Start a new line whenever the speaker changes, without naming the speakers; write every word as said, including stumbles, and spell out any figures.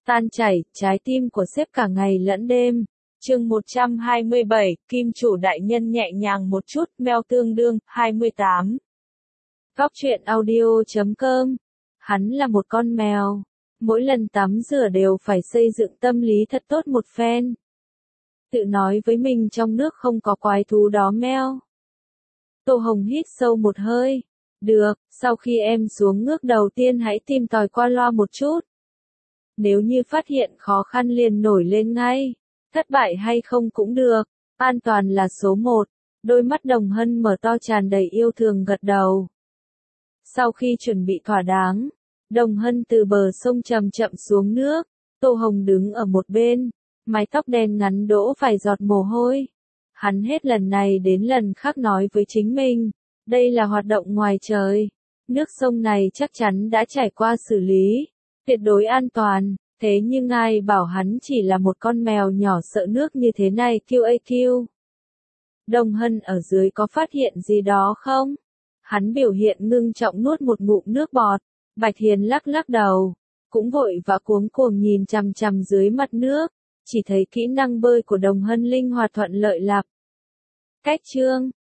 Tan chảy, trái tim của sếp cả ngày lẫn đêm. Chương một trăm hai mươi bảy, Kim chủ đại nhân nhẹ nhàng một chút, mèo tương đương, hai mươi tám. Góc truyện audio chấm com. Hắn là một con mèo. Mỗi lần tắm rửa đều phải xây dựng tâm lý thật tốt một phen. Tự nói với mình trong nước không có quái thú đó meo. Tô Hồng hít sâu một hơi. Được, sau khi em xuống ngước đầu tiên hãy tìm tòi qua loa một chút. Nếu như phát hiện khó khăn liền nổi lên ngay. Thất bại hay không cũng được. An toàn là số một. Đôi mắt Đồng Hân mở to tràn đầy yêu thương gật đầu. Sau khi chuẩn bị thỏa đáng, Đồng Hân từ bờ sông chậm chậm xuống nước. Tô Hồng đứng ở một bên. Mái tóc đen ngắn đỗ vài giọt mồ hôi. Hắn hết lần này đến lần khác nói với chính mình. Đây là hoạt động ngoài trời. Nước sông này chắc chắn đã trải qua xử lý. Tuyệt đối an toàn. Thế nhưng ai bảo hắn chỉ là một con mèo nhỏ sợ nước như thế này kiu a kiu. Đồng Hân ở dưới có phát hiện gì đó không? Hắn biểu hiện ngưng trọng nuốt một ngụm nước bọt. Bạch Hiền lắc lắc đầu. Cũng vội và cuống cuồng nhìn chằm chằm dưới mặt nước. Chỉ thấy kỹ năng bơi của Đồng Hân linh hoạt thuận lợi lặp. Cách chương,